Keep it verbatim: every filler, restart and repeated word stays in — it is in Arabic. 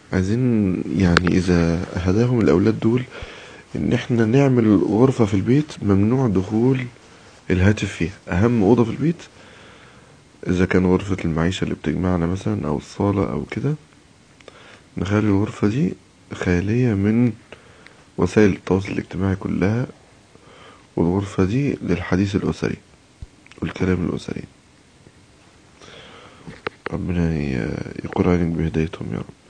عايزين يعني إذا هداهم الأولاد دول إن إحنا نعمل غرفة في البيت ممنوع دخول الهاتف فيها. أهم أوضة في البيت إذا كان غرفة المعيشة اللي بتجمعنا مثلا أو الصالة أو كده، نخلي الغرفة دي خالية من وسائل التواصل الاجتماعي كلها، والغرفة دي للحديث الأسري والكلام الأسري. ربنا ي- يقر عليك بهدايتهم يا رب.